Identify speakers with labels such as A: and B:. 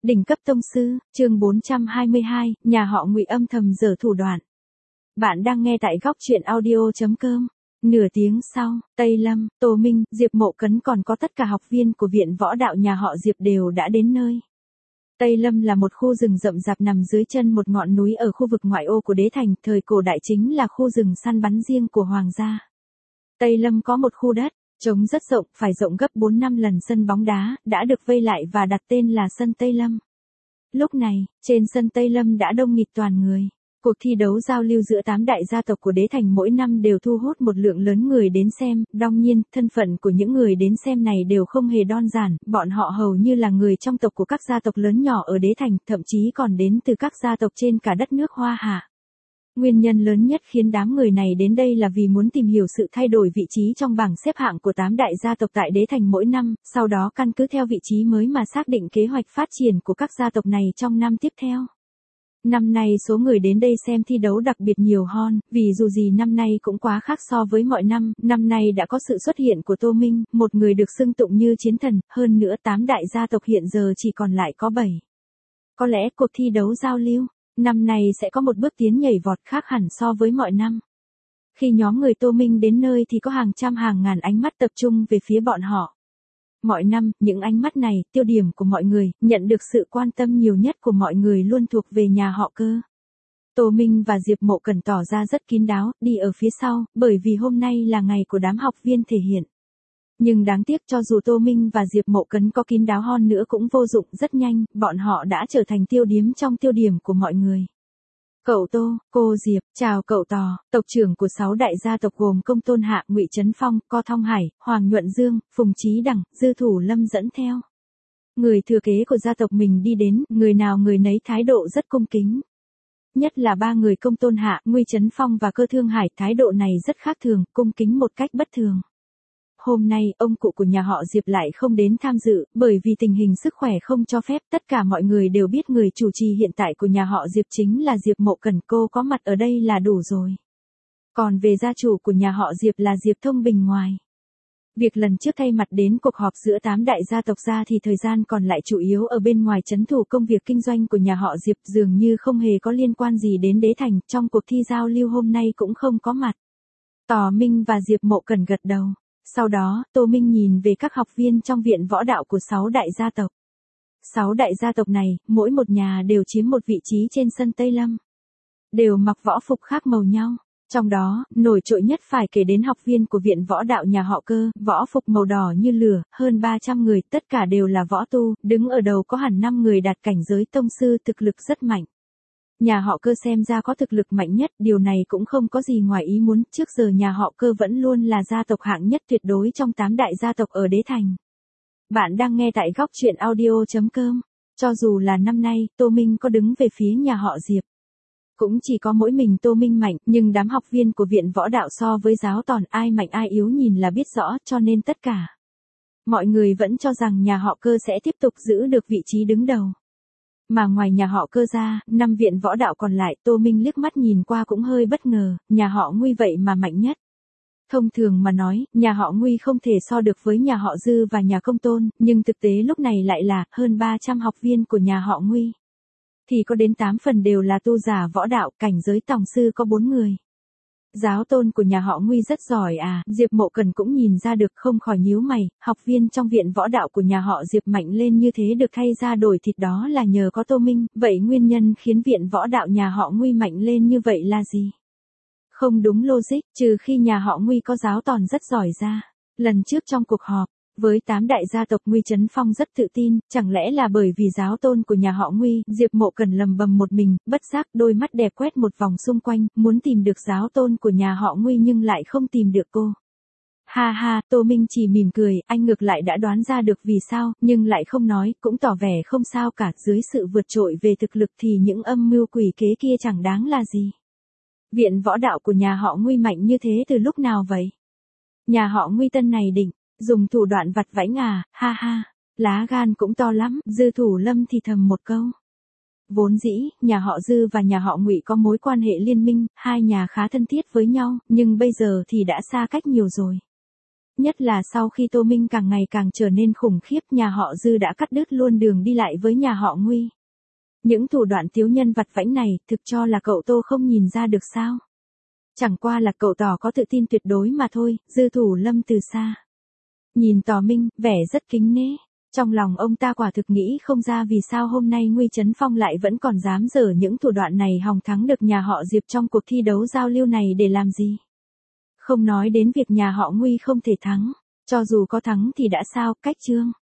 A: Đỉnh cấp tông sư, chương 422, nhà họ Ngụy âm thầm giở thủ đoạn. Bạn đang nghe tại góc truyện audio.com. Nửa tiếng sau, Tây Lâm, Tô Minh, Diệp Mộ Cấn còn có tất cả học viên của viện võ đạo nhà họ Diệp đều đã đến nơi. Tây Lâm là một khu rừng rậm rạp nằm dưới chân một ngọn núi ở khu vực ngoại ô của đế thành, thời cổ đại chính là khu rừng săn bắn riêng của hoàng gia. Tây Lâm có một khu đất trống rất rộng, phải rộng gấp 4-5 lần sân bóng đá, đã được vây lại và đặt tên là sân Tây Lâm. Lúc này, trên sân Tây Lâm đã đông nghịt toàn người. Cuộc thi đấu giao lưu giữa 8 đại gia tộc của đế thành mỗi năm đều thu hút một lượng lớn người đến xem, đương nhiên, thân phận của những người đến xem này đều không hề đơn giản, bọn họ hầu như là người trong tộc của các gia tộc lớn nhỏ ở đế thành, thậm chí còn đến từ các gia tộc trên cả đất nước Hoa Hạ. Nguyên nhân lớn nhất khiến đám người này đến đây là vì muốn tìm hiểu sự thay đổi vị trí trong bảng xếp hạng của 8 đại gia tộc tại đế thành mỗi năm, sau đó căn cứ theo vị trí mới mà xác định kế hoạch phát triển của các gia tộc này trong năm tiếp theo. Năm nay số người đến đây xem thi đấu đặc biệt nhiều hơn, vì dù gì năm nay cũng quá khác so với mọi năm, năm nay đã có sự xuất hiện của Tô Minh, một người được xưng tụng như chiến thần, hơn nữa 8 đại gia tộc hiện giờ chỉ còn lại có 7. Có lẽ cuộc thi đấu giao lưu năm nay sẽ có một bước tiến nhảy vọt khác hẳn so với mọi năm. Khi nhóm người Tô Minh đến nơi thì có hàng trăm hàng ngàn ánh mắt tập trung về phía bọn họ. Mọi năm, những ánh mắt này, tiêu điểm của mọi người, nhận được sự quan tâm nhiều nhất của mọi người luôn thuộc về nhà họ Cơ. Tô Minh và Diệp Mộ Cẩn tỏ ra rất kín đáo, đi ở phía sau, bởi vì hôm nay là ngày của đám học viên thể hiện. Nhưng đáng tiếc cho dù Tô Minh và Diệp Mộ Cấn có kín đáo hơn nữa cũng vô dụng, rất nhanh, bọn họ đã trở thành tiêu điểm trong tiêu điểm của mọi người. Cậu Tô, cô Diệp, chào cậu Tò, tộc trưởng của 6 đại gia tộc gồm Công Tôn Hạ, Ngụy Trấn Phong, Co Thong Hải, Hoàng Nhuận Dương, Phùng Chí Đằng, Dư Thủ Lâm dẫn theo. Người thừa kế của gia tộc mình đi đến, người nào người nấy thái độ rất cung kính. Nhất là 3 người Công Tôn Hạ, Ngụy Trấn Phong và Cơ Thương Hải, thái độ này rất khác thường, cung kính một cách bất thường. Hôm nay, ông cụ của nhà họ Diệp lại không đến tham dự, bởi vì tình hình sức khỏe không cho phép, tất cả mọi người đều biết người chủ trì hiện tại của nhà họ Diệp chính là Diệp Mộ Cẩn, cô có mặt ở đây là đủ rồi. Còn về gia chủ của nhà họ Diệp là Diệp Thông Bình ngoài việc lần trước thay mặt đến cuộc họp giữa 8 đại gia tộc ra thì thời gian còn lại chủ yếu ở bên ngoài trấn thủ công việc kinh doanh của nhà họ Diệp, dường như không hề có liên quan gì đến đế thành, trong cuộc thi giao lưu hôm nay cũng không có mặt. Tò Minh và Diệp Mộ Cẩn gật đầu. Sau đó, Tô Minh nhìn về các học viên trong viện võ đạo của 6 đại gia tộc. 6 đại gia tộc này, mỗi một nhà đều chiếm một vị trí trên sân Tây Lâm. Đều mặc võ phục khác màu nhau. Trong đó, nổi trội nhất phải kể đến học viên của viện võ đạo nhà họ Cơ, võ phục màu đỏ như lửa, hơn 300 người, tất cả đều là võ tu, đứng ở đầu có hẳn 5 người đạt cảnh giới tông sư, thực lực rất mạnh. Nhà họ Cơ xem ra có thực lực mạnh nhất, điều này cũng không có gì ngoài ý muốn, trước giờ nhà họ Cơ vẫn luôn là gia tộc hạng nhất tuyệt đối trong 8 đại gia tộc ở đế thành. Bạn đang nghe tại góc truyện audio.com. Cho dù là năm nay, Tô Minh có đứng về phía nhà họ Diệp. Cũng chỉ có mỗi mình Tô Minh mạnh, nhưng đám học viên của viện võ đạo so với giáo tòn ai mạnh ai yếu nhìn là biết rõ, cho nên tất cả mọi người vẫn cho rằng nhà họ Cơ sẽ tiếp tục giữ được vị trí đứng đầu. Mà ngoài nhà họ Cơ ra, 5 viện võ đạo còn lại, Tô Minh liếc mắt nhìn qua cũng hơi bất ngờ, nhà họ Ngụy vậy mà mạnh nhất. Thông thường mà nói, nhà họ Ngụy không thể so được với nhà họ Dư và nhà Công Tôn, nhưng thực tế lúc này lại là hơn 300 học viên của nhà họ Ngụy. Thì có đến 8 phần đều là tu giả võ đạo, cảnh giới tòng sư có 4 người. Giáo tôn của nhà họ Ngụy rất giỏi à, Diệp Mộ Cẩn cũng nhìn ra được không khỏi nhíu mày, học viên trong viện võ đạo của nhà họ Diệp mạnh lên như thế được thay ra đổi thịt đó là nhờ có Tô Minh, vậy nguyên nhân khiến viện võ đạo nhà họ Ngụy mạnh lên như vậy là gì? Không đúng logic, trừ khi nhà họ Ngụy có giáo tòn rất giỏi ra. Lần trước trong cuộc họp với 8 đại gia tộc, Ngụy Trấn Phong rất tự tin, chẳng lẽ là bởi vì giáo tôn của nhà họ Ngụy, Diệp Mộ Cẩn lầm bầm một mình, bất giác đôi mắt đẹp quét một vòng xung quanh, muốn tìm được giáo tôn của nhà họ Ngụy nhưng lại không tìm được cô. Ha ha, Tô Minh chỉ mỉm cười, anh ngược lại đã đoán ra được vì sao, nhưng lại không nói, cũng tỏ vẻ không sao cả, dưới sự vượt trội về thực lực thì những âm mưu quỷ kế kia chẳng đáng là gì. Viện võ đạo của nhà họ Ngụy mạnh như thế từ lúc nào vậy? Nhà họ Ngụy tân này đỉnh dùng thủ đoạn vặt vãnh à, ha ha, lá gan cũng to lắm, Dư Thủ Lâm thì thầm một câu. Vốn dĩ, nhà họ Dư và nhà họ Ngụy có mối quan hệ liên minh, hai nhà khá thân thiết với nhau, nhưng bây giờ thì đã xa cách nhiều rồi. Nhất là sau khi Tô Minh càng ngày càng trở nên khủng khiếp, nhà họ Dư đã cắt đứt luôn đường đi lại với nhà họ Nguy. Những thủ đoạn tiếu nhân vặt vãnh này, thực cho là cậu Tô không nhìn ra được sao? Chẳng qua là cậu tỏ có tự tin tuyệt đối mà thôi. Dư Thủ Lâm từ xa nhìn Tò Minh, vẻ rất kính nể. Trong lòng ông ta quả thực nghĩ không ra vì sao hôm nay Nguy Trấn Phong lại vẫn còn dám dở những thủ đoạn này hòng thắng được nhà họ Diệp trong cuộc thi đấu giao lưu này để làm gì. Không nói đến việc nhà họ Nguy không thể thắng, cho dù có thắng thì đã sao, cách chương.